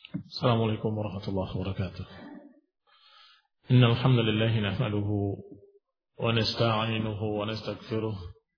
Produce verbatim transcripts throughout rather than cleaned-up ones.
Assalamualaikum warahmatullahi wabarakatuh. Innal hamdalillah nahmaduhu wa nasta'inuhu wa nastaghfiruh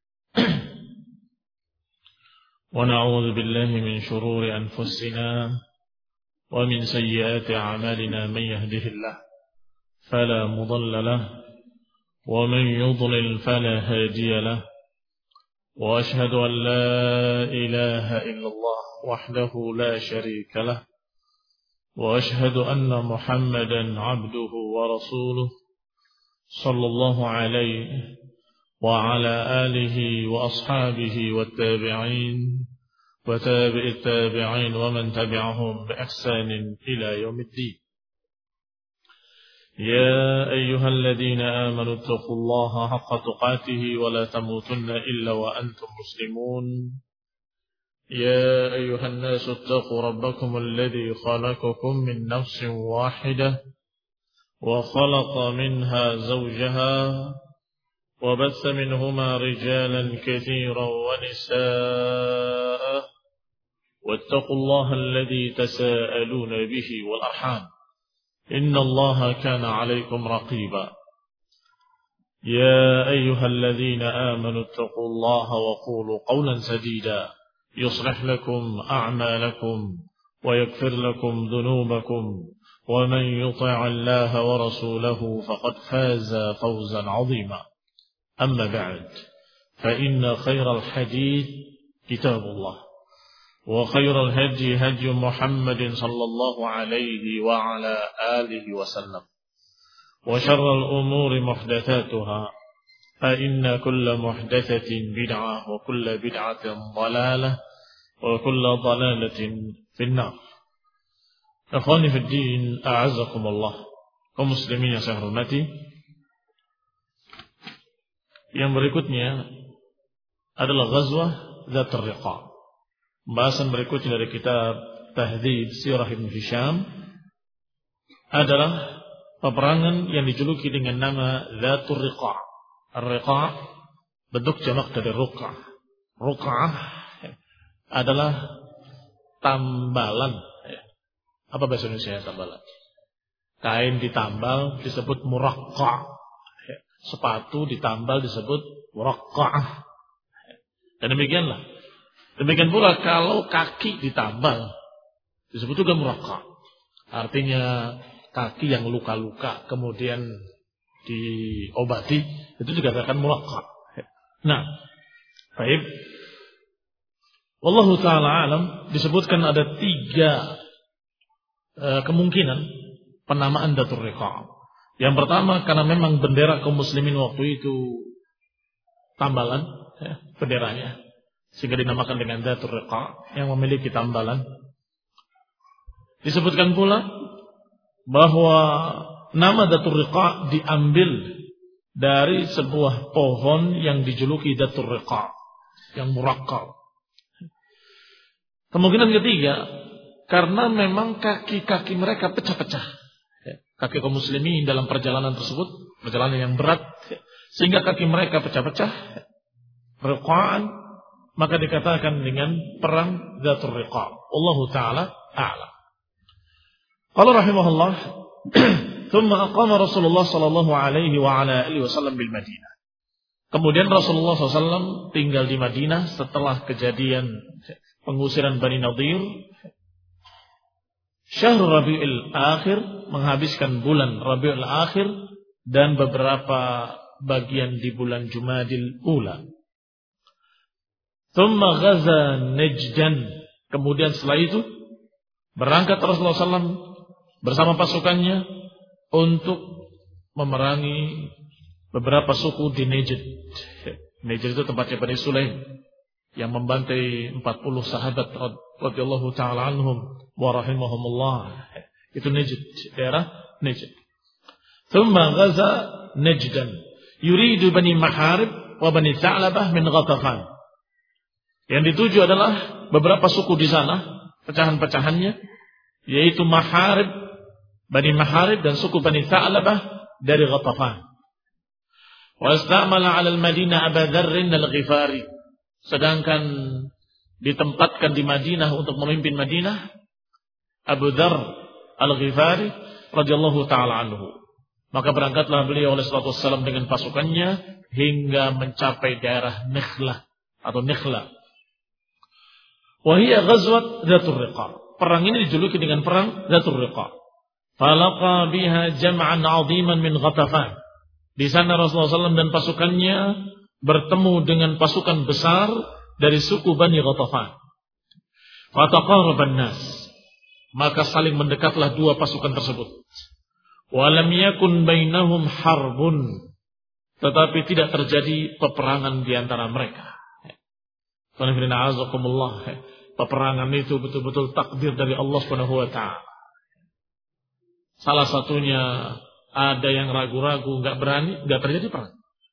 wa na'udzu billahi min shururi anfusina wa min sayyiati a'malina man yahdihillah fala mudilla lahu wa man yudlil fala hadiya lahu wa ashhadu an la ilaha illallah wahdahu la sharika lahu وأشهد أن محمدا عبده ورسوله صلى الله عليه وعلى آله وأصحابه والتابعين وتابع التابعين ومن تبعهم بإحسان إلى يوم الدين. يا أيها الذين آمنوا اتقوا الله حق تقاته ولا تموتن إلا وأنتم مسلمون. يا أيها الناس اتقوا ربكم الذي خلقكم من نفس واحدة وخلق منها زوجها وبث منهما رجالا كثيرا ونساء واتقوا الله الذي تساءلون به والأرحام إن الله كان عليكم رقيبا. يا أيها الذين آمنوا اتقوا الله وقولوا قولا سديدا يصلح لكم أعمالكم ويغفر لكم ذنوبكم ومن يطع الله ورسوله فقد فاز فوزا عظيما. أما بعد فإن خير الحديث كتاب الله وخير الهدي هدي محمد صلى الله عليه وعلى آله وسلم وشر الأمور محدثاتها فإن كل محدثة بدعة وكل بدعة ضلالة وكل ضلالة في النار. Ikhwani fi din, a'azzakumullah. Kaum muslimin yang saya hormati, yang berikutnya adalah Ghazwah Dzatur Riqa. Pembahasan berikutnya dari kitab Tahdhib Sirah Ibn Hisham adalah peperangan yang dijuluki dengan nama Dzatur Riqa. Ar-riqa' bentuk jamak dari ruq'ah. Ruq'ah adalah tambalan. Apa bahasa Indonesia tambalan? Kain ditambal disebut muraqqa'. Sepatu ditambal disebut muraqqa'ah. Dan demikianlah. Demikian pula kalau kaki ditambal disebut juga muraqqa'. Artinya kaki yang luka-luka kemudian diobati, itu juga akan muraqqa'. Nah, baik. Wallahu ta'ala alam, disebutkan ada tiga uh, kemungkinan penamaan Dzatur Riqa'. Yang pertama, karena memang bendera kaum muslimin waktu itu tambalan, ya, benderanya, sehingga dinamakan dengan Dzatur Riqa', yang memiliki tambalan. Disebutkan pula bahwa nama Dzatur Riqa' diambil dari sebuah pohon yang dijuluki Dzatur Riqa', yang muraqqaq. Kemungkinan ketiga, karena memang kaki-kaki mereka pecah-pecah. Kaki kaum muslimin dalam perjalanan tersebut, perjalanan yang berat, sehingga kaki mereka pecah-pecah, riqa'an, maka dikatakan dengan perang Dzatur Riqa'. Wallahu ta'ala a'lam. Qala rahimahullah, ثم أقام رسول الله صلى الله عليه وعلى آله وسلم بالمدينة. Kemudian Rasulullah shallallahu alaihi wasallam tinggal di Madinah setelah kejadian pengusiran Bani Nadir. Syahr Rabiul Akhir, menghabiskan bulan Rabiul Akhir dan beberapa bagian di bulan Jumadil Ula. Thumma ghaza Najdan. Kemudian setelah itu berangkat Rasulullah shallallahu alaihi wasallam bersama pasukannya untuk memerangi beberapa suku di Najd. Najd itu tempatnya Bani Sulaim yang membantai empat puluh sahabat radhiyallahu ta'ala anhum wa rahimahumullah. Itu Najd, daerah Najd. Thumma ghaza Najdan yuridu Bani Maharib wa Bani Tha'labah min Ghatafan. Yang dituju adalah beberapa suku di sana, pecahan-pecahannya, yaitu Maharib, Bani Maharib dan suku Bani Tha'labah dari Ghatafan. Wa istamala 'ala al-Madinah Abu Dzarr al-Ghifari. Sedangkan ditempatkan di Madinah untuk memimpin Madinah Abu Dzar Al-Ghifari radhiyallahu taala anhu. Maka berangkatlah beliau alaihi salatu wassalam dengan pasukannya hingga mencapai daerah Nakhlah atau Nakhla. Wa hiya ghazwat Dzatur Riqa. Perang ini dijuluki dengan perang Dzatur Riqa. Falaqa biha jam'an 'aziman min Ghatafan. Di sana Rasulullah sallallahu alaihi wasallam dan pasukannya bertemu dengan pasukan besar dari suku Bani Ghatafan. Fataqaraban nas. Maka saling mendekatlah dua pasukan tersebut. Wa lam yakun bainahum harbun. Tetapi tidak terjadi peperangan di antara mereka. Peperangan itu betul-betul takdir dari Allah Subhanahu wa taala. Salah satunya ada yang ragu-ragu, enggak berani, enggak terjadi perang.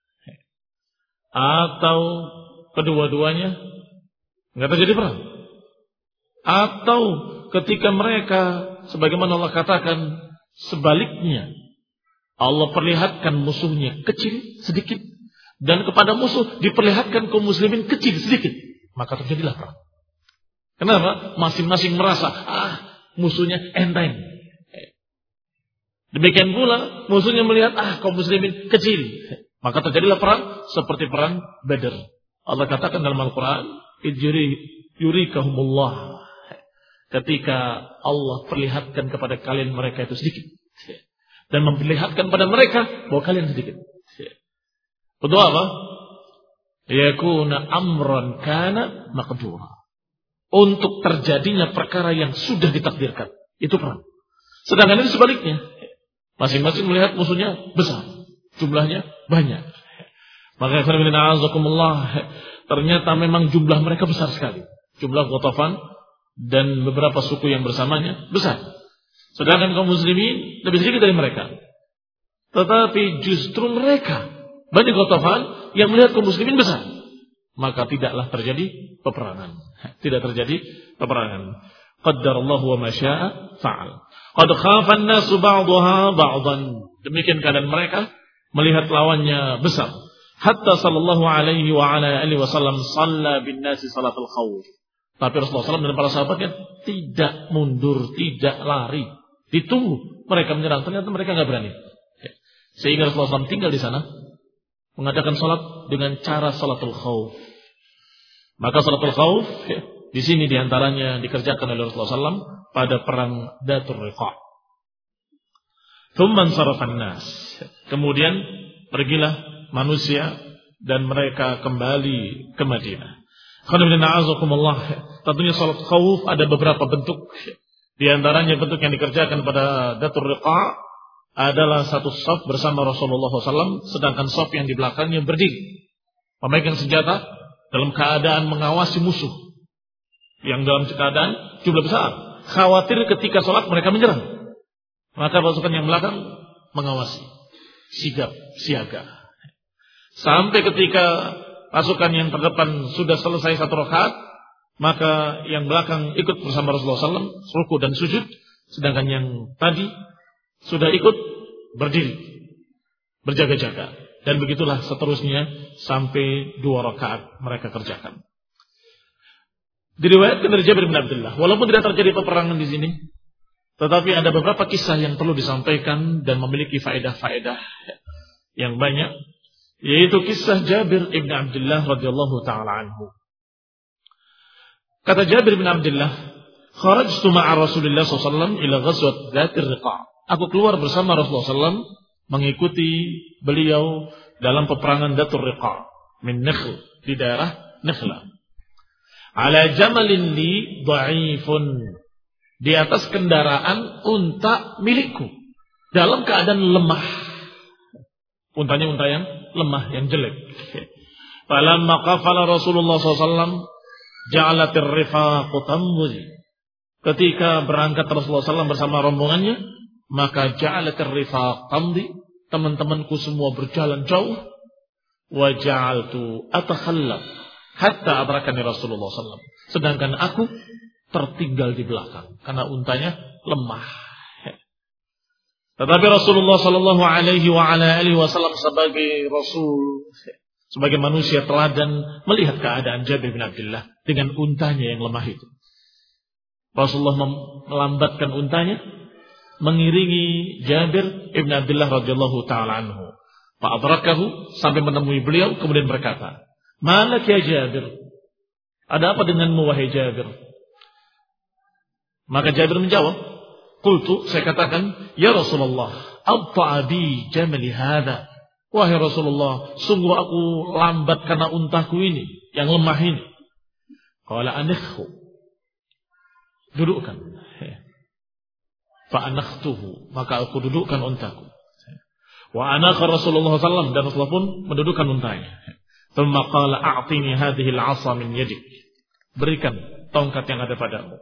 Atau kedua-duanya enggak terjadi perang. Atau ketika mereka sebagaimana Allah katakan sebaliknya, Allah perlihatkan musuhnya kecil sedikit dan kepada musuh diperlihatkan kaum muslimin kecil sedikit, maka terjadilah perang. Kenapa? Masing-masing merasa ah musuhnya enteng. Demikian pula musuhnya melihat ah kaum muslimin kecil, maka terjadilah perang seperti perang Badar. Allah katakan dalam Al-Quran, Ijri yurikahumullah. Ketika Allah perlihatkan kepada kalian mereka itu sedikit dan memperlihatkan pada mereka bahwa kalian sedikit. Untuk apa? Yakuna amran kana maqdura. Untuk terjadinya perkara yang sudah ditakdirkan. Itu perang. Sedangkan itu sebaliknya. Masing-masing melihat musuhnya besar. Jumlahnya banyak. Maka ternyata memang jumlah mereka besar sekali. Jumlah Ghatafan dan beberapa suku yang bersamanya besar. Sedangkan kaum muslimin lebih sedikit dari mereka. Tetapi justru mereka Bani Ghatafan yang melihat kaum muslimin besar, maka tidaklah terjadi peperangan. Tidak terjadi peperangan. Qaddarallahu wa ma syaa fa'al. Qad khafa an-nasu ba'daha ba'dan. Demikian keadaan mereka melihat lawannya besar. Hatta sallallahu alaihi wa ala alihi wasallam shalla bin nasi salatul khawf. Tapi Rasulullah shallallahu alaihi wasallam dan para sahabatnya tidak mundur, tidak lari. Ditunggu mereka menyerang. Ternyata mereka enggak berani. Sehingga Rasulullah shallallahu alaihi wasallam tinggal di sana, mengadakan salat dengan cara salatul khawf. Maka salatul khawf ya, di sini diantaranya dikerjakan oleh Rasulullah shallallahu alaihi wasallam pada perang Dzatur Riqa. Tsumman sarafan nas. Kemudian pergilah manusia dan mereka kembali ke Madinah. Tentunya salat khawf ada beberapa bentuk. Di antaranya bentuk yang dikerjakan pada Dzatur Riqa adalah satu shaf bersama Rasulullah shallallahu alaihi wasallam, sedangkan shaf yang di belakangnya berdiri, memegang senjata dalam keadaan mengawasi musuh yang dalam keadaan jumlah besar. Khawatir ketika sholat mereka menyerang, maka pasukan yang belakang mengawasi, sigap, siaga. Sampai ketika pasukan yang terdepan sudah selesai satu rakaat, maka yang belakang ikut bersama Rasulullah shallallahu alaihi wasallam ruku dan sujud, sedangkan yang tadi sudah ikut berdiri, berjaga-jaga, dan begitulah seterusnya sampai dua rakaat mereka kerjakan. Diriwayatkan dari Jabir bin Abdullah, walaupun tidak terjadi peperangan di sini, tetapi ada beberapa kisah yang perlu disampaikan dan memiliki faedah-faedah yang banyak, yaitu kisah Jabir bin Abdullah radhiyallahu taala anhu. Kata Jabir bin Abdullah, "Kharajtu ma'a Rasulillah sallallahu alaihi wasallam ila ghazwat Dzatir Riqa." Aku keluar bersama Rasulullah sallallahu alaihi wasallam mengikuti beliau dalam peperangan Dzatur Riqa min Nakhl, di daerah Nakhla. Ala jamalin li dha'ifun, di atas kendaraan unta milikku dalam keadaan lemah. Untanya unta yang lemah, yang jelek. Falamma qafala Rasulullah sallallahu alaihi wasallam ja'alatir rifaqu tambuzi. Ketika berangkat Rasulullah sallallahu alaihi wasallam bersama rombongannya, maka ja'alatir rifaq tamdi, teman-temanku semua berjalan jauh. Wa ja'altu atakhallaf hatta adrakani Rasulullah sallallahu alaihi wasallam. Sedangkan aku tertinggal di belakang karena untanya lemah. Tetapi Rasulullah sallallahu alaihi wa ala alihi wasallam sebagai rasul, sebagai manusia teladan, melihat keadaan Jabir bin Abdullah dengan untanya yang lemah itu. Rasulullah melambatkan untanya, mengiringi Jabir ibn Abdullah radhiyallahu taala anhu. Fa'adrakahu, sampai menemui beliau, kemudian berkata, "Malak ya Jabir? Ada apa denganmu wahai Jabir?" Maka Jabir menjawab, "Qultu," saya katakan, "Ya Rasulullah, abta'a bi jamali hadha." Wahai Rasulullah, sungguh aku lambat karena untaku ini, yang lemah ini. Qala anikhhu, dudukkan. Fa'anakhtuhu, maka aku dudukkan untaku. Wa anakha Rasulullah sallallahu alaihi wasallam, dan Rasulullah pun mendudukkan untanya. Thumma qala a'tini hadhihi al-'asa min yadik. Berikan tongkat yang ada padamu.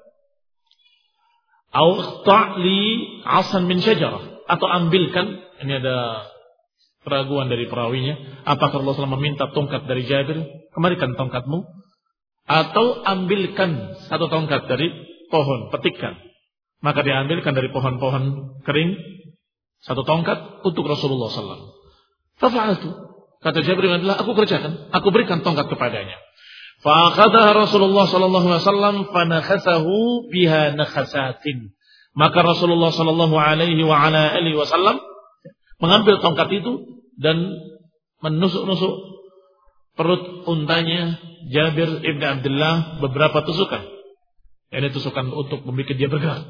Au ta'li 'asan min syajarah, atau ambilkan, ini ada keraguan dari perawinya, apakah Rasulullah sallallahu alaihi wasallam meminta tongkat dari Jabir, kembalikan tongkatmu, atau ambilkan satu tongkat dari pohon, petikkan. Maka diambilkan dari pohon-pohon kering satu tongkat untuk Rasulullah sallallahu alaihi wasallam. Fafa'altu, kata Jabir bin Abdullah, aku kerjakan, aku berikan tongkat kepadanya. Fa'akhadha Rasulullah sallallahu alaihi wasallam fanakhasahu biha nakhasatin. Maka Rasulullah sallallahu alaihi wa ala alihi wasallam mengambil tongkat itu dan menusuk-nusuk perut untanya Jabir ibn Abdullah beberapa tusukan. Ini tusukan untuk membuat dia bergerak.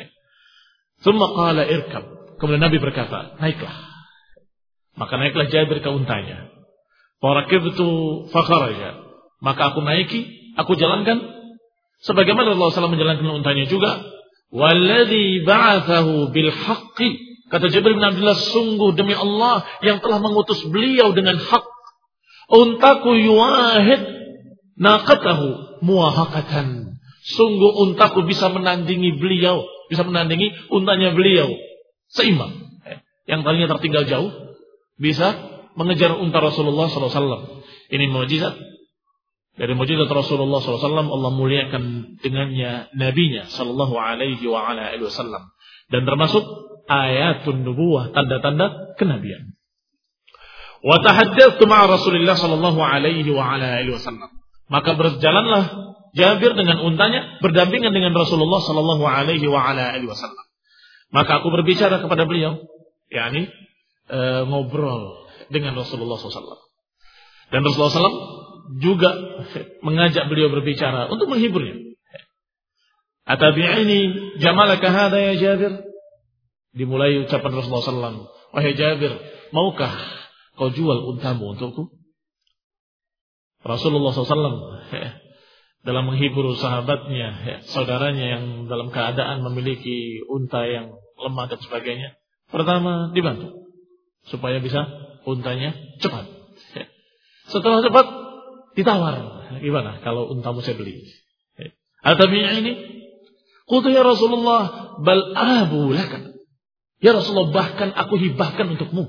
Tsumma qala irkab. Kemudian Nabi berkata, naiklah. Maka naiklah Jabir ke untanya. Farakibtu fakharaja. Maka aku naiki, aku jalankan sebagaimana Rasulullah sallallahu alaihi wasallam menjalankan untanya juga. Walladzi ba'atsahu bil haqqi. Kata Jabir bin Abdullah, sungguh demi Allah yang telah mengutus beliau dengan hak. Untaku yuahid naqatahu muwahaqatan. Sungguh untaku bisa menandingi beliau, bisa menandingi untanya beliau. Seimbang. Yang tadinya tertinggal jauh bisa mengejar unta Rasulullah sallallahu alaihi wasallam. Ini mukjizat. Dari mukjizat Rasulullah sallallahu alaihi wasallam, Allah muliakan dengannya nabinya sallallahu alaihi wa ala alihi wasallam. Dan termasuk ayatun nubuwah, tanda-tanda kenabian. Wa tahaddatsu ma'a Rasulillah sallallahu alaihi wa ala alihi wasallam. Maka berjalanlah Jabir dengan untanya berdampingan dengan Rasulullah sallallahu alaihi wa ala alihi wasallam. Maka aku berbicara kepada beliau, yakni e, ngobrol dengan Rasulullah sallallahu alaihi wasallam. Dan Rasulullah sallallahu alaihi wasallam juga mengajak beliau berbicara untuk menghiburnya. Atabi'ini jamalaka hadha ya Jabir. Dimulai ucapan Rasulullah sallallahu alaihi wasallam, wahai Jabir, maukah kau jual untamu untukku? Rasulullah sallallahu alaihi wasallam dalam menghibur sahabatnya, saudaranya yang dalam keadaan memiliki unta yang lemah dan sebagainya, pertama dibantu supaya bisa untanya cepat. Setelah cepat ditawar, gimana kalau untamu saya beli? Atabi'ini ini, qultu ya Rasulullah, bal abu laka. Ya Rasulullah, bahkan aku hibahkan untukmu.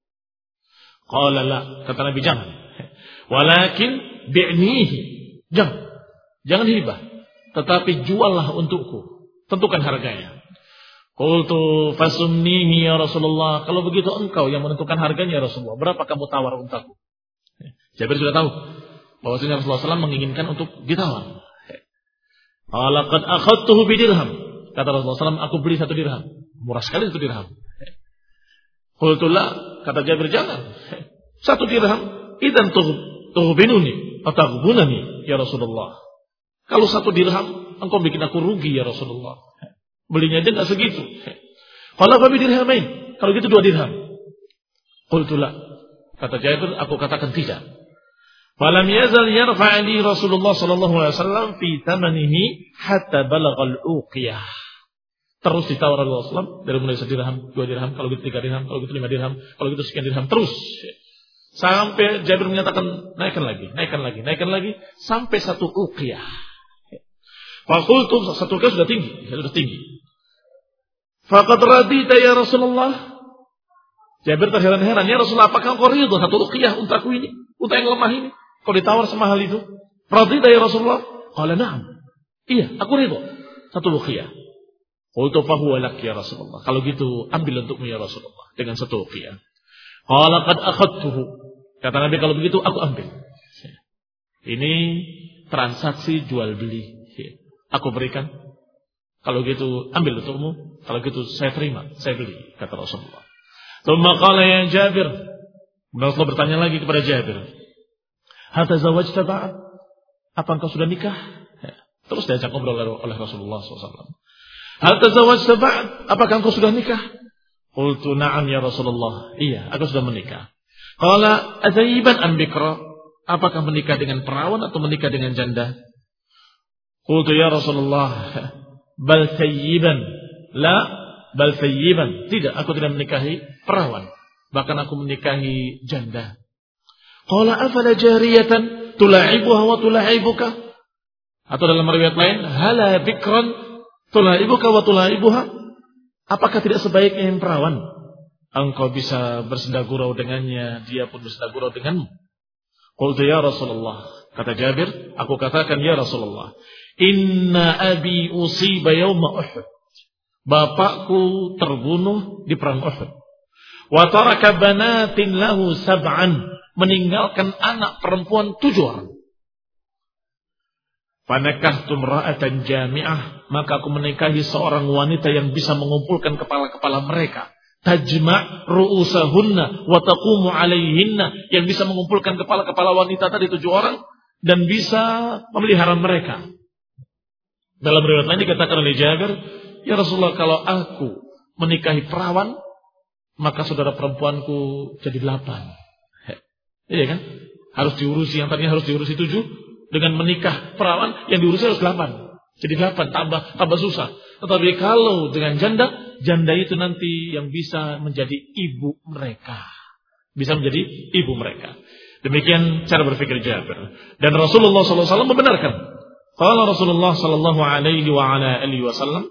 Qala la, kata Nabi, jangan. Walakin bi'nihi, jangan. Jangan hibah, tetapi juallah untukku. Tentukan harganya. Qultu fasumnihi ya Rasulullah. Kalau begitu engkau yang menentukan harganya ya Rasulullah. Berapa kamu tawar untaku? Jabir sudah tahu bahwasanya Rasulullah sallallahu alaihi wasallam menginginkan untuk ditawar. Qala qad akhadtuhu bidirham. Kata Rasulullah sallallahu alaihi wasallam, aku beli satu dirham. Murah sekali satu dirham. Qultu la, kata Jabir, jangan. Satu dirham, idzan tuhbinuni atau taghbunani ya Rasulullah. Kalau satu dirham, engkau bikin aku rugi ya Rasulullah. Belinya aja nggak segitu. Kalau kami dirhamain, kalau gitu dua dirham. Qultu la, kata Jabir, aku katakan tidak. Falam yazal yarfa'ani Rasulullah sallallahu alaihi wasallam fi thamanihi hatta balagha al-uqiyah. Terus ditawar Rasulullah sallallahu alaihi wasallam dari mulai sedirham, dua dirham, kalau gitu tiga dirham, kalau gitu lima dirham, kalau gitu sekian dirham, terus. Sampai Jabir menyatakan naikkan lagi, naikkan lagi, naikkan lagi sampai satu uqiyah. Fakultu, satu uqiyah sudah tinggi, sudah tinggi. Faqad radita ya Rasulullah. Jabir terheran-heran, ya Rasulullah, apakah engkau ridho satu uqiyah untaku ini, unta yang lemah ini, kau ditawar semahal itu? Radita ya Rasulullah. Qala na'am. Iya, aku ridho satu uqiyah. Qultu fa huwa lak ya Rasulullah. Kalau gitu ambil untukmu ya Rasulullah dengan satu uqiyah. Qala qad akhadtuhu. Kata Nabi, kalau begitu aku ambil. Ini transaksi jual beli. Aku berikan Kalau gitu ambil untukmu, kalau gitu saya terima, saya beli, kata Rasulullah. Tsumma qala ya Jabir, Rasulullah bertanya lagi kepada Jabir, hal tazawwajta ba'd? Apa engkau sudah nikah? Ya. Terus diajak ngobrol oleh Rasulullah shallallahu alaihi wasallam. Hal tazawwajta ba'd? Apakah engkau sudah nikah? Qultu na'am ya Rasulullah. Iya, aku sudah menikah. Qala azayyiban am bikra? Apakah menikah dengan perawan atau menikah dengan janda? Qultu ya Rasulullah, bal sayyiban. La, bal sayyiban. Tidak, aku tidak menikahi perawan. Bahkan aku menikahi janda. Qala afala jariyatan tula'ibuha wa tula'ibuka? Atau dalam riwayat lain, hala bikran tula'ibuka wa tula'ibuha? Apakah tidak sebaiknya yang perawan? Engkau bisa bersendagurau dengannya, dia pun bersendagurau denganmu. Qultu ya Rasulullah, kata Jabir, aku katakan ya Rasulullah, inna abi usiba yawma Uhud. Bapakku terbunuh di perang Uhud. Wa taraka banatin lahu sab'an, meninggalkan anak perempuan tujuh orang. Fanakahtu imra'atan jami'ah, maka aku menikahi seorang wanita yang bisa mengumpulkan kepala-kepala mereka. Tajma' ru'usahunna wa taqumu 'alaihinna, yang bisa mengumpulkan kepala-kepala wanita tadi tujuh orang dan bisa memelihara mereka. Dalam riwayat lain dikatakan oleh Jabir, ya Rasulullah, kalau aku menikahi perawan, maka saudara perempuanku jadi delapan. Iya kan? Harus diurusi, yang tadinya harus diurusi tujuh, dengan menikah perawan yang diurusi harus delapan. Jadi delapan, tambah tambah susah. Tetapi kalau dengan janda, janda itu nanti yang bisa menjadi ibu mereka. Bisa menjadi ibu mereka. Demikian cara berpikir Jabir. Dan Rasulullah sallallahu alaihi wasallam membenarkan. Qala Rasulullah sallallahu alaihi wa ala alihi wasallam,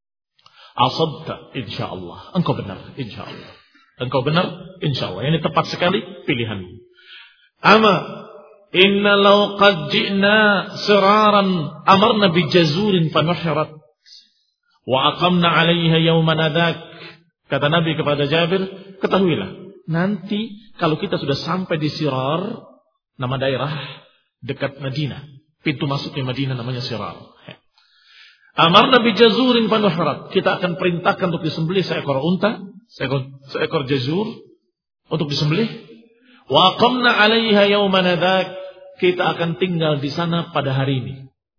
asabta insyaallah. Engkau benar insyaallah. Engkau benar insyaallah. Ini tepat sekali pilihanmu. Ama inna law qad ji'na siraran amarna bi jazurin fanuhrat wa aqamna 'alaiha yawman adak. Kata Nabi kepada Jabir, ketahuilah, nanti kalau kita sudah sampai di Sirar, nama daerah dekat Madinah, pintu masuknya Madinah namanya Sirar. Amarna bi jazurin fanuhrat, kita akan perintahkan untuk disembelih seekor unta, seekor, seekor jazur untuk disembelih. Wa aqamna 'alaiha yawman adak, kita akan tinggal di sana pada hari ini.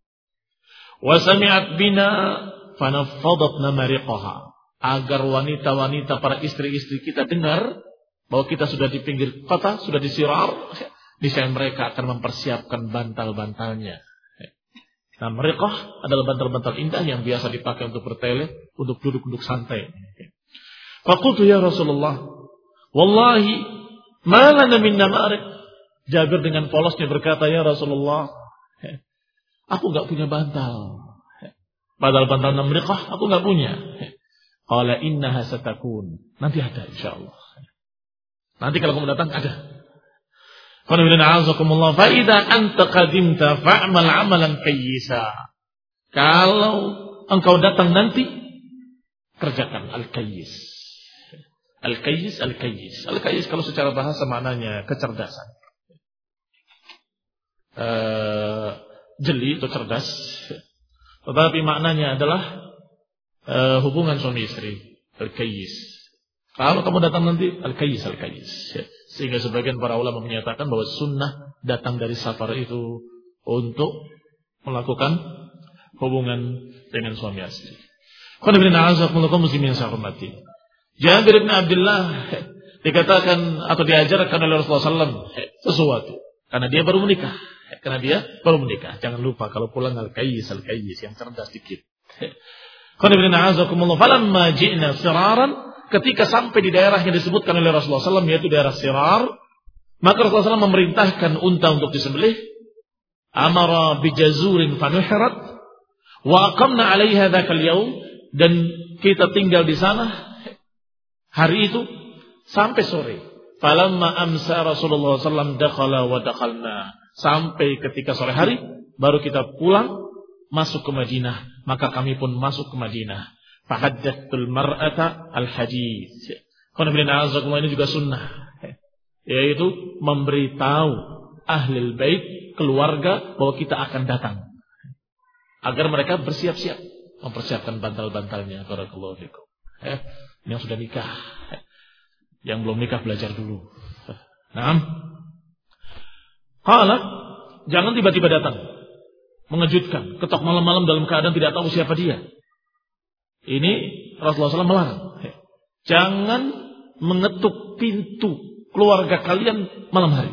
Wa sami'at bina fanaffadatna mariqaha, agar wanita-wanita para istri-istri kita dengar bahwa kita sudah di pinggir kota, sudah di Sirar, niscaya mereka akan mempersiapkan bantal-bantalnya. Nah, mariqah adalah bantal-bantal indah yang biasa dipakai untuk bertele, untuk duduk-duduk santai. Faqultu ya Rasulullah, wallahi ma lana min namariq. Jabir dengan polosnya berkata, ya Rasulullah, aku enggak punya bantal. Padahal bantal namriqah aku enggak punya. Qala innaha satakun. Nanti ada insyaallah. Nanti kalau kamu datang ada. Qala inna a'azakumullah fa idza anta qadimta fa'mal 'amalan kayyisa. Kalau engkau datang nanti, kerjakan al-kayyis. Al-kayyis, al-kayyis. Al-kayyis kalau secara bahasa maknanya kecerdasan. Uh, jeli atau cerdas, tetapi maknanya adalah uh, hubungan suami istri, al-kayyis. Kalau kamu datang nanti, al-kayyis, al-kayyis. Sehingga sebagian para ulama menyatakan bahwa sunnah datang dari safar itu untuk melakukan hubungan dengan suami istri. Qul inna a'azakumullah muslimin sahurmati. Jabir bin Abdullah dikatakan atau diajarkan oleh Rasulullah sallallahu alaihi wasallam sesuatu karena dia baru menikah. Karena dia baru menikah. Jangan lupa kalau pulang al-kayyis, al-kayyis yang cerdas sedikit. Falamma ji'na siraran, ketika sampai di daerah yang disebutkan oleh Rasulullah sallallahu alaihi wasallam yaitu daerah Sirar, maka Rasulullah sallallahu alaihi wasallam memerintahkan unta untuk disembelih. Amara bijazurin fanuhrat wa aqamna 'alaiha dzakal yaum, dan kita tinggal di sana hari itu sampai sore. Falamma amsa Rasulullah sallallahu alaihi wasallam dakhala wa dakhalna. Sampai ketika sore hari baru kita pulang masuk ke Madinah, maka kami pun masuk ke Madinah. Fahaddatsul mar'ata al-hadits. Ini juga sunnah, yaitu memberitahu ahlul bait, keluarga, bahwa kita akan datang agar mereka bersiap-siap. mempersiapkan bantal-bantalnya. Barakallahu fikum. Eh, yang sudah nikah, yang belum nikah belajar dulu. Nah, qala, jangan tiba-tiba datang, mengejutkan, ketok malam-malam dalam keadaan tidak tahu siapa dia. Ini Rasulullah shallallahu alaihi wasallam melarang. Jangan mengetuk pintu keluarga kalian malam hari.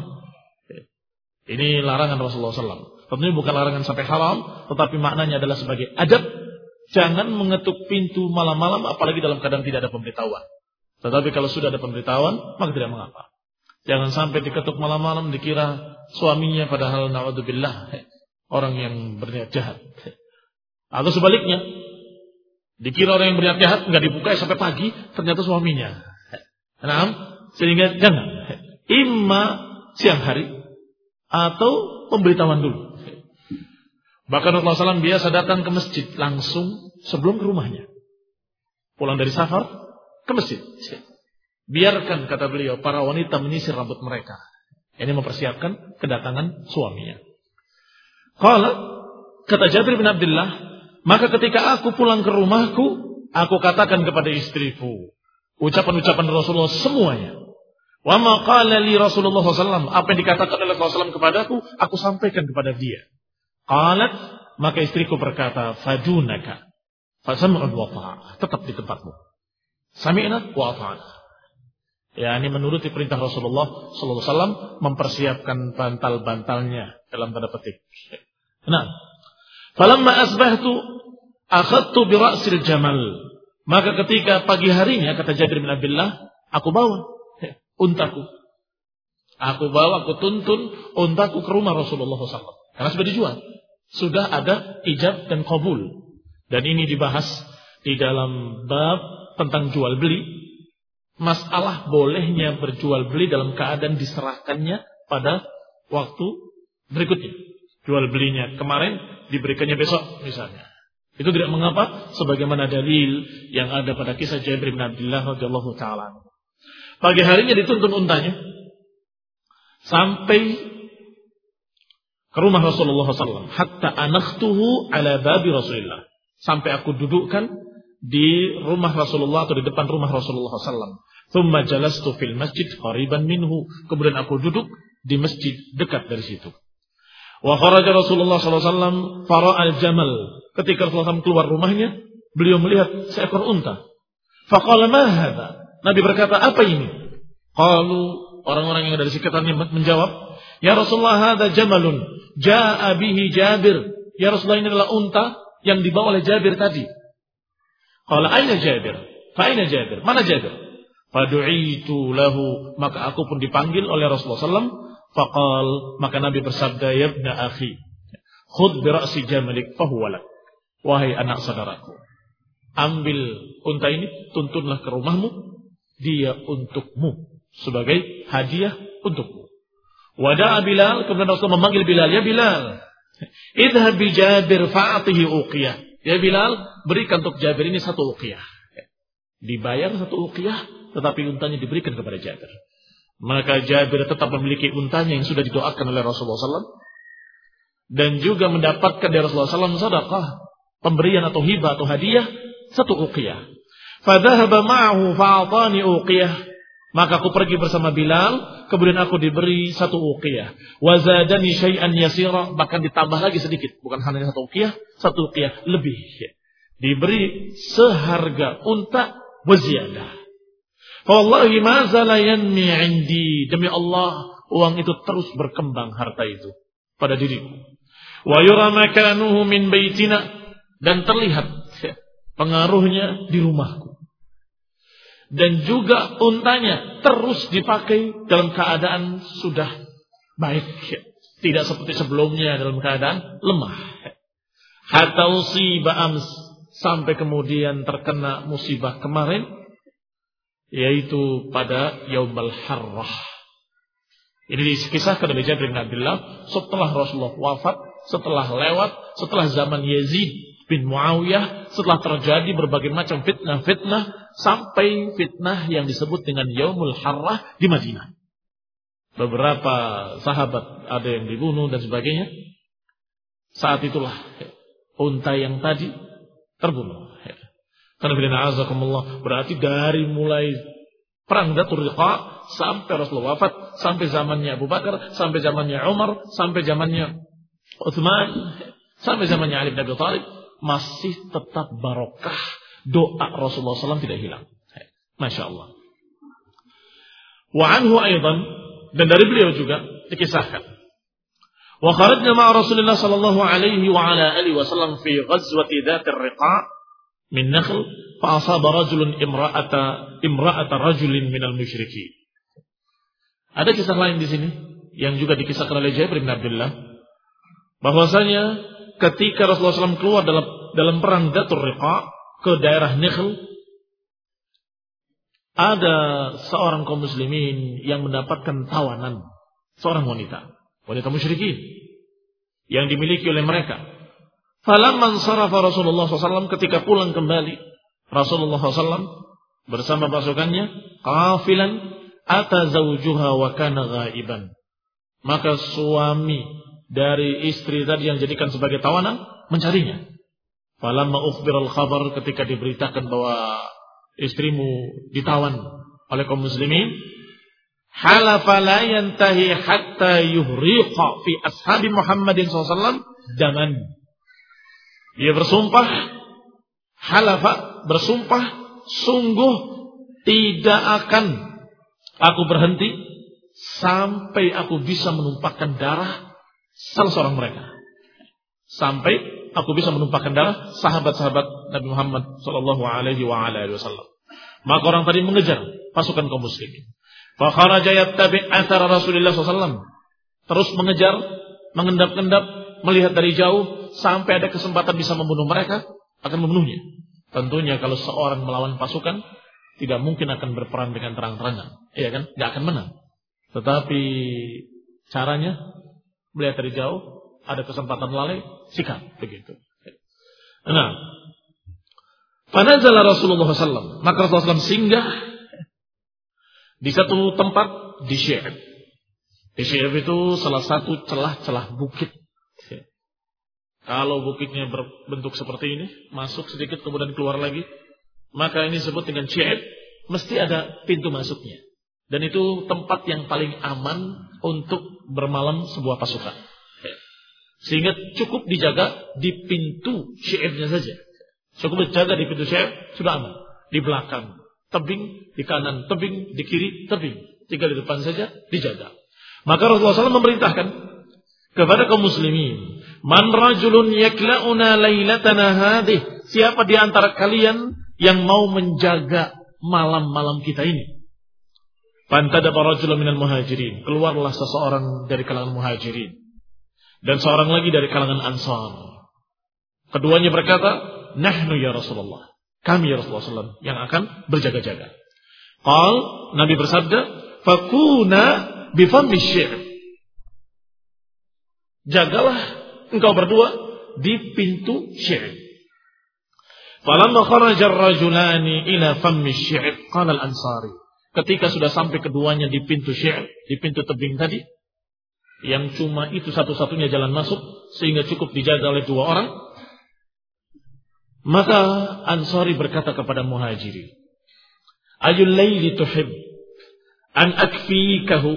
Ini larangan Rasulullah shallallahu alaihi wasallam. Tentunya bukan larangan sampai haram, tetapi maknanya adalah sebagai adab. Jangan mengetuk pintu malam-malam, apalagi dalam keadaan tidak ada pemberitahuan. Tetapi kalau sudah ada pemberitahuan, maka tidak mengapa. Jangan sampai diketuk malam-malam dikira suaminya, padahal na'udzubillah orang yang berniat jahat. Atau sebaliknya, dikira orang yang berniat jahat nggak dibuka sampai pagi, ternyata suaminya. Nah, sehingga jangan. Imma siang hari atau pemberitahuan dulu. Bahkan Rasulullah shallallahu alaihi wasallam biasa datang ke masjid langsung sebelum ke rumahnya. Pulang dari safar ke masjid. Biarkan, kata beliau, para wanita menyisir rambut mereka. Ini mempersiapkan kedatangan suaminya. Qala, kata Jabir bin Abdullah, maka ketika aku pulang ke rumahku, aku katakan kepada istriku ucapan-ucapan Rasulullah semuanya. Wa ma qala li Rasulullah shallallahu alaihi wasallam, apa yang dikatakan oleh Rasulullah shallallahu alaihi wasallam kepadaku, aku sampaikan kepada dia. Qalat, maka istriku berkata, fadunaka fasam'un wa ta'ah, tetap di tempatmu. Sami'na wa ta'ana. Ya, ini menuruti perintah Rasulullah sallallahu alaihi wasallam, mempersiapkan bantal-bantalnya dalam tanda petik. Nah, falamma asbahtu akhadtu bi ra'sil jamal. Maka ketika pagi harinya, kata Jabir bin Abdullah, aku bawa untaku. Aku bawa, aku tuntun untaku ke rumah Rasulullah sallallahu alaihi wasallam. Karena sudah dijual. Sudah ada ijab dan qabul. Dan ini dibahas di dalam bab tentang jual beli. Masalah bolehnya berjual beli dalam keadaan diserahkannya pada waktu berikutnya. Jual belinya kemarin, diberikannya besok misalnya. Itu tidak mengapa, sebagaimana dalil yang ada pada kisah Jabir bin Abdullah radhiyallahu ta'ala. Pagi harinya dituntun untanya sampai ke rumah Rasulullah sallallahu alaihi wasallam, hatta anakhtuhu ala babi Rasulillah, sampai aku dudukkan di rumah Rasulullah atau di depan rumah Rasulullah sallallahu alaihi wasallam. Thumma jalastu fil masjid qariban minhu, kemudian aku duduk di masjid dekat dari situ. Wa kharaja Rasulullah sallallahu alaihi wasallam fara'al jamal, ketika Rasulullah sallallahu alaihi wasallam keluar rumahnya, beliau melihat seekor unta. Faqala ma hadza, Nabi berkata, apa ini? Qalu, orang-orang yang ada di sekitarnya menjawab, ya Rasulullah, hadza jamalun jaa bihi Jabir. Ya Rasulullah, ini adalah unta yang dibawa oleh Jabir tadi. Qala aina Jabir? Fa aina Jabir? Mana Jabir? Fadu'itu lahu, maka aku pun dipanggil oleh Rasulullah sallallahu alaihi wasallam. Faqal, maka Nabi bersabda, ya ibna akhi, khudh bi ra'si jamalik fahuwa lak. Wahai anak saudaraku, ambil unta ini, tuntunlah ke rumahmu, dia untukmu, sebagai hadiah untukmu. Wada'a Bilal, kemudian Rasulullah memanggil Bilal, ya Bilal, idhab bi Jabir fa'atihi uqiyah. Ya Bilal, berikan untuk Jabir ini satu uqiyah. Dibayar satu uqiyah, tetapi untanya diberikan kepada Jabir. Maka Jabir tetap memiliki untanya yang sudah didoakan oleh Rasulullah sallallahu alaihi wasallam, dan juga mendapatkan dari Rasulullah sallallahu alaihi wasallam sedekah, pemberian atau hibah atau hadiah satu uqiyah. Fadhahaba ma'ahu fa'atani uqiyah. Maka aku pergi bersama Bilal, kemudian aku diberi satu uqiyah. Wazadani syai'an yasira, bahkan ditambah lagi sedikit, bukan hanya satu uqiyah, satu uqiyah lebih. Diberi seharga unta waziyadah. Wallahi ma zala yanmi 'indi, demi Allah, uang itu terus berkembang, harta itu pada diriku. Wa yura makanuhu min baitina, dan terlihat pengaruhnya di rumahku. Dan juga untanya terus dipakai dalam keadaan sudah baik, tidak seperti sebelumnya dalam keadaan lemah. Hatta usiba ams, sampai kemudian terkena musibah kemarin, yaitu pada Yaumul Harrah. Ini dikisahkan oleh Jabir bin Abdullah setelah Rasulullah wafat, setelah lewat, setelah zaman Yazid bin Muawiyah, setelah terjadi berbagai macam fitnah-fitnah, sampai fitnah yang disebut dengan Yaumul Harrah di Madinah. Beberapa sahabat ada yang dibunuh dan sebagainya. Saat itulah unta yang tadi terbunuh. Karena bila na'azakumullah, berarti dari mulai perang Dhatul Riqa sampai Rasulullah wafat, sampai zamannya Abu Bakar, sampai zamannya Umar, sampai zamannya Utsman, sampai zamannya Ali bin Abi Thalib, masih tetap barokah doa Rasulullah shallallahu alaihi wasallam tidak hilang. Masya Allah. Wa anhu aidan, dan dari beliau juga dikisahkan. Wa kharajna ma'a Rasulullah sallallahu alaihi wa ala alihi wasallam fi ghazwati Dhatir Riqa min nakhl fa asaba rajulun imra'ata imra'ata rajulin minal musyrikin. Ada kisah lain di sini yang juga dikisahkan oleh Jabir bin Abdullah bahwasanya ketika Rasulullah shallallahu alaihi wasallam keluar dalam dalam perang Dhatur Riqa ke daerah Nakhl, ada seorang kaum muslimin yang mendapatkan tawanan, seorang wanita, wanita musyrikin yang dimiliki oleh mereka. Falamman sarafa Rasulullah shallallahu alaihi wasallam, ketika pulang kembali Rasulullah shallallahu alaihi wasallam bersama pasukannya, qafilan ata zawjuha wa kana ghaiban. Maka suami dari istri tadi yang dijadikan sebagai tawanan mencarinya. Falamma ukhbiral khabar, ketika diberitakan bahwa istrimu ditawan oleh kaum muslimin, halafa la yantahi hatta yuhriqa fi ashabi Muhammadin sallallahu alaihi wasallam daman. Dia bersumpah, halafa bersumpah, sungguh tidak akan aku berhenti sampai aku bisa menumpahkan darah salah seorang mereka. Sampai aku bisa menumpahkan darah sahabat-sahabat Nabi Muhammad sallallahu alaihi wasallam. Maka orang tadi mengejar pasukan kaum muslimin. Fa kharaja yattabi' athara Rasulullah sallallahu alaihi wasallam. Terus mengejar, mengendap-endap, melihat dari jauh sampai ada kesempatan bisa membunuh mereka, akan membunuhnya. Tentunya kalau seorang melawan pasukan tidak mungkin akan berperang dengan terang-terangan, iya kan? Tidak akan menang. Tetapi caranya melihat dari jauh, ada kesempatan lalai, sikap begitu. Nah, fanazala Rasulullah sallallahu alaihi wasallam, maka Rasulullah sallallahu alaihi wasallam singgah di satu tempat di Syi'ab. Di Syi'ab itu salah satu celah-celah bukit. Kalau bukitnya berbentuk seperti ini, masuk sedikit kemudian keluar lagi, maka ini disebut dengan Syi'ab, mesti ada pintu masuknya. Dan itu tempat yang paling aman untuk bermalam sebuah pasukan. Sehingga cukup dijaga di pintu Syi'abnya saja. Cukup dijaga di pintu Syi'ab, sudah aman. Di belakang, tebing, di kanan, tebing, di kiri, tebing. Tinggal di depan saja, dijaga. Maka Rasulullah shallallahu alaihi wasallam memerintahkan kepada kaum muslimin, man rajulun yakla'una lailatana hadih, siapa di antara kalian yang mau menjaga malam-malam kita ini? Fantadaba rajulun minal muhajirin, keluarlah seseorang dari kalangan muhajirin dan seorang lagi dari kalangan ansar. Keduanya berkata, nahnu ya Rasulullah, kami ya Rasulullah sallallahu alaihi wasallam yang akan berjaga-jaga. Qal, Nabi bersabda, fakuna bifammi syi'r, jagalah engkau berdua di pintu Syi'ab. Falamma kharaja ar-rajulani ila fammi Syi'ab, qala al-Ansari. Ketika sudah sampai keduanya di pintu Syi'ab, di pintu tebing tadi, yang cuma itu satu-satunya jalan masuk sehingga cukup dijaga oleh dua orang, maka Ansari berkata kepada Muhajirin, ayul laili tuhib an akfikahu,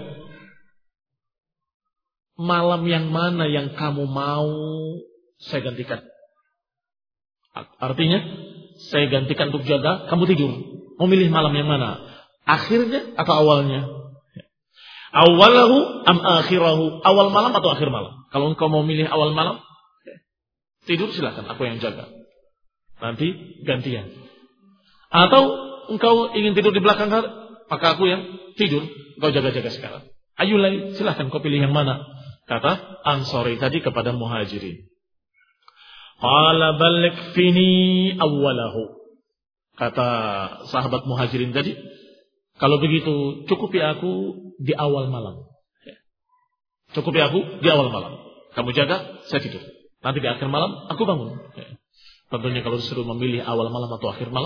malam yang mana yang kamu mau saya gantikan? Artinya, saya gantikan untuk jaga, kamu tidur. Mau milih malam yang mana? Akhirnya atau awalnya? Awalahu am akhirahu? Awal malam atau akhir malam? Kalau engkau mau milih awal malam, tidur silakan, aku yang jaga. Nanti gantian. Atau engkau ingin tidur di belakang, maka aku yang tidur, engkau jaga-jaga sekarang. Ayulai, silakan kau pilih yang mana? Kata Ansari tadi kepada Muhajirin. Qala balik fini awwalahu. Kata sahabat Muhajirin tadi, kalau begitu cukupi aku di awal malam. Cukupi aku di awal malam. Kamu jaga, saya tidur. Nanti di akhir malam aku bangun. Tentunya kalau disuruh memilih awal malam atau akhir malam,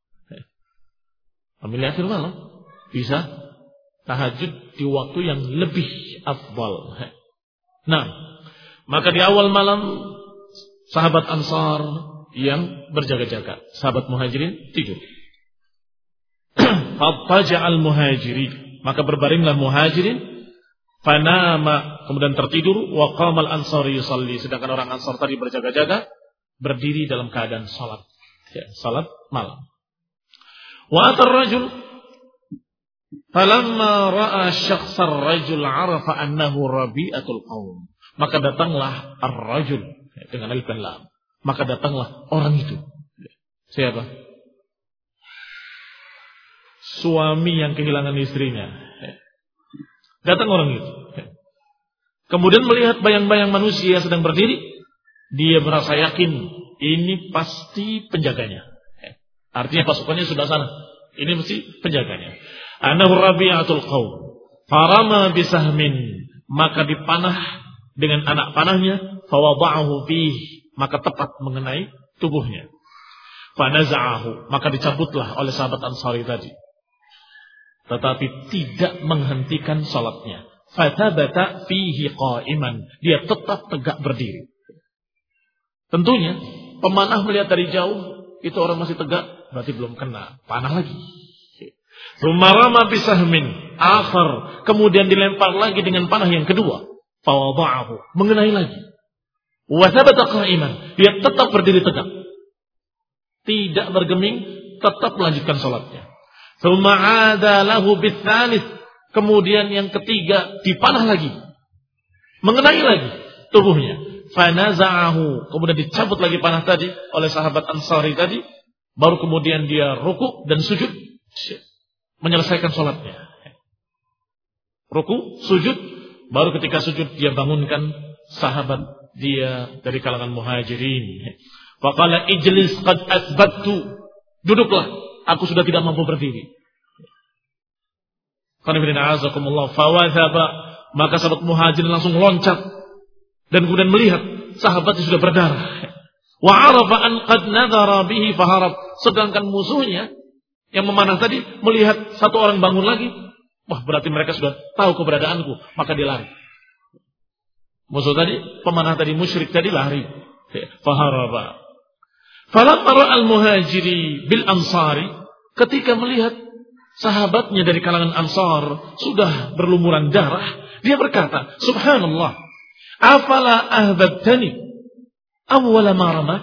memilih akhir malam. Bisa tahajud di waktu yang lebih afdal. Nah, maka di awal malam sahabat Ansar yang berjaga-jaga. Sahabat muhajirin tidur. Fattaja'al muhajirin, maka berbaringlah muhajirin. Fanama, kemudian tertidur. Wa qamal ansari yusalli, sedangkan orang Ansar tadi berjaga-jaga, berdiri dalam keadaan salat, ya, salat malam. Wa atar rajul, falamma ra'a syakhsar rajul arafa annahu rabi'atul qaum, maka datanglah ar-rajul dengan alif dan lam, maka datanglah orang itu. Siapa? Suami yang kehilangan istrinya. Datang orang itu. Kemudian melihat bayang-bayang manusia sedang berdiri, dia merasa yakin ini pasti penjaganya. Artinya pasukannya sudah sana. Ini mesti penjaganya. Anahu rabi'atul qaum. Farama bisahmin, maka dipanah dengan anak panahnya, fawada'ahu fihi, maka tepat mengenai tubuhnya. Fanaza'ahu, maka dicabutlah oleh sahabat Ansari tadi. Tetapi tidak menghentikan salatnya. Fatabata fihi qa'iman, dia tetap tegak berdiri. Tentunya pemanah melihat dari jauh, itu orang masih tegak, berarti belum kena panah lagi. Rumarama bisahmin akhar, kemudian dilempar lagi dengan panah yang kedua. Fawada'ahu, mengenai lagi. Wa thabata qa'iman, dia tetap berdiri tegak. Tidak bergeming, tetap melanjutkan salatnya. Tsumma 'ada lahu bitsalits, kemudian yang ketiga dipanah lagi. Mengenai lagi tubuhnya. Fanaza'ahu, kemudian dicabut lagi panah tadi oleh sahabat Ansari tadi, baru kemudian dia ruku dan sujud, menyelesaikan salatnya. Ruku, sujud, baru ketika sujud dia bangunkan sahabat dia dari kalangan muhajirin. Faqala ijlis qad asbattu, duduklah, aku sudah tidak mampu berdiri. Qanibina azakumullah, fawazaba, maka sahabat muhajirin langsung loncat dan kemudian melihat sahabatnya sudah berdarah. Wa arafa an qad nadhara bihi faharab, sedangkan musuhnya yang memanah tadi melihat satu orang bangun lagi, wah berarti mereka sudah tahu keberadaanku, maka dia lari. Musuh tadi, pemanah tadi, musyrik tadi lari. Faharaba. Falamma ra'al muhajiri bil ansari, ketika melihat sahabatnya dari kalangan Ansar sudah berlumuran darah, dia berkata, subhanallah, afala ahbabtani awwala ma ramak.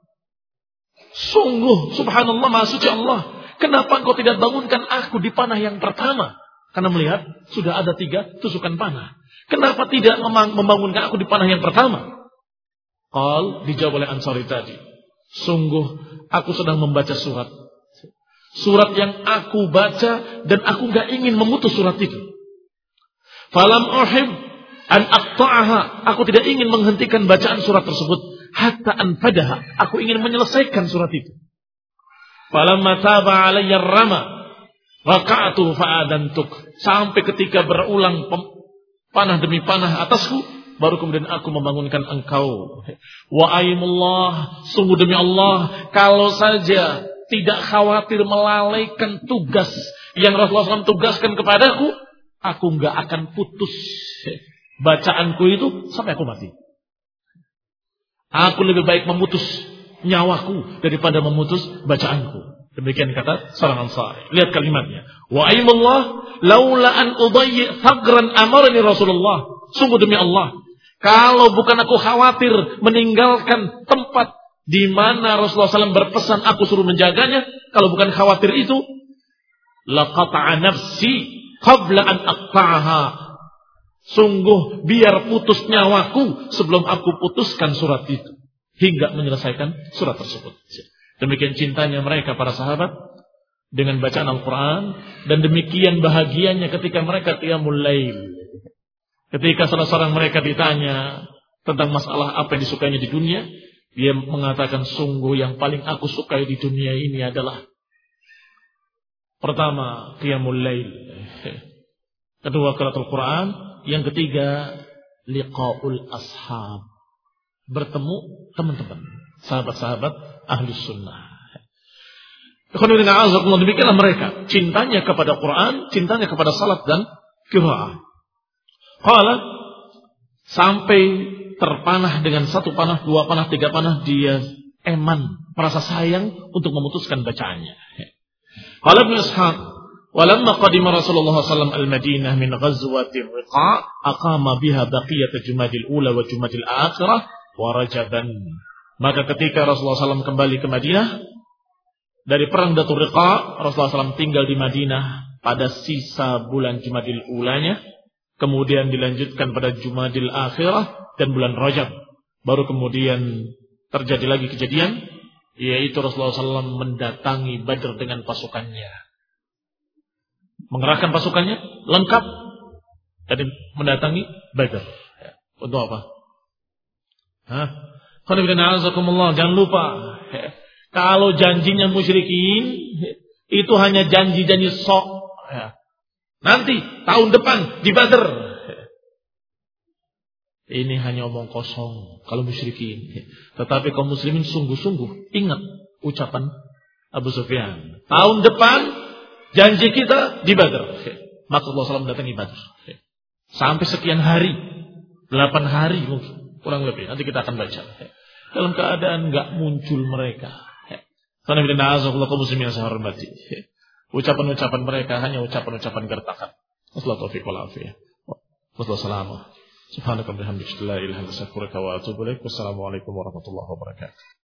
Sungguh subhanallah, maha suci Allah, kenapa engkau tidak bangunkan aku di panah yang pertama? Karena melihat sudah ada tiga tusukan panah. Kenapa tidak membangunkan aku di panah yang pertama? Qal, dijawab oleh Ansari tadi, sungguh aku sedang membaca surat. Surat yang aku baca dan aku gak ingin memutus surat itu. Falam uhib an aqta'aha, aku tidak ingin menghentikan bacaan surat tersebut. Hatta anfadaha, aku ingin menyelesaikan surat itu. Falamma taba alayya rama waqa'tu fa'adantuk, sampai ketika berulang panah demi panah atasku, baru kemudian aku membangunkan engkau. Wa aimullah, sungguh demi Allah, kalau saja tidak khawatir melalaikan tugas yang Rasulullah shallallahu alaihi wasallam tugaskan kepadaku, aku enggak akan putus bacaanku itu sampai aku mati. Aku lebih baik memutus nyawaku daripada memutus bacaanku. Demikian kata seorang Ansari. Lihat kalimatnya. Wa aimullah laula an udayyi thagran amarani Rasulullah. Sungguh demi Allah, kalau bukan aku khawatir meninggalkan tempat di mana Rasulullah shallallahu alaihi wasallam berpesan aku suruh menjaganya, kalau bukan khawatir itu, laqata'a nafsi qabla an aqta'aha. Sungguh biar putus nyawaku sebelum aku putuskan surat itu, hingga menyelesaikan surat tersebut. Demikian cintanya mereka para sahabat dengan bacaan Al-Quran, dan demikian bahagianya ketika mereka qiyamul lail. Ketika salah seorang mereka ditanya tentang masalah apa yang disukainya di dunia, dia mengatakan, sungguh yang paling aku sukai di dunia ini adalah pertama qiyamul lail, kedua qiraatul Quran, yang ketiga liqaul ashab, bertemu teman-teman, sahabat-sahabat ahli sunnah. Demikianlah mereka cintanya kepada Quran, cintanya kepada salat dan qiraah. Qala, sampai terpanah dengan satu panah, dua panah, tiga panah, dia eman, merasa sayang untuk memutuskan bacaannya. Qala Ibnu Ishaq, walamma qadima Rasulullah sallallahu alaihi wasallam al-Madinah min ghazwati Riqa, aqama biha baqiyat Jumadil ula wa Jumadil akhirah wa Rajaban. Maka ketika Rasulullah sallallahu alaihi wasallam kembali ke Madinah dari perang Dhatul Riqa, Rasulullah sallallahu alaihi wasallam tinggal di Madinah pada sisa bulan Jumadil ulanya, kemudian dilanjutkan pada Jumadil akhirah dan bulan Rajab. Baru kemudian terjadi lagi kejadian, yaitu Rasulullah sallallahu alaihi wasallam mendatangi Badr dengan pasukannya, mengerahkan pasukannya lengkap dan mendatangi Badr. Untuk apa? Hah? Jangan lupa, kalau janjinya musyrikin itu hanya janji-janji sok. Nanti tahun depan di Badr. Ini hanya omong kosong kalau musyrikin. Tetapi kaum muslimin sungguh-sungguh ingat ucapan Abu Sufyan. Tahun depan janji kita di Badr. Maka Rasulullah sallallahu alaihi wasallam mendatangi Badr. Sampai sekian hari, delapan hari mungkin, kurang lebih. Nanti kita akan baca. Dalam keadaan enggak muncul mereka. Karena bila na'azakullah kaum muslimin yang saya hormati. Ucapan-ucapan mereka hanya ucapan-ucapan gertakan. Wassalatu taufiq wal afiyah. Wassalamu. Subhanaka bihamdika la ilaha illa anta astaghfiruka wa atubu ilaik. Wassalamualaikum warahmatullahi wabarakatuh.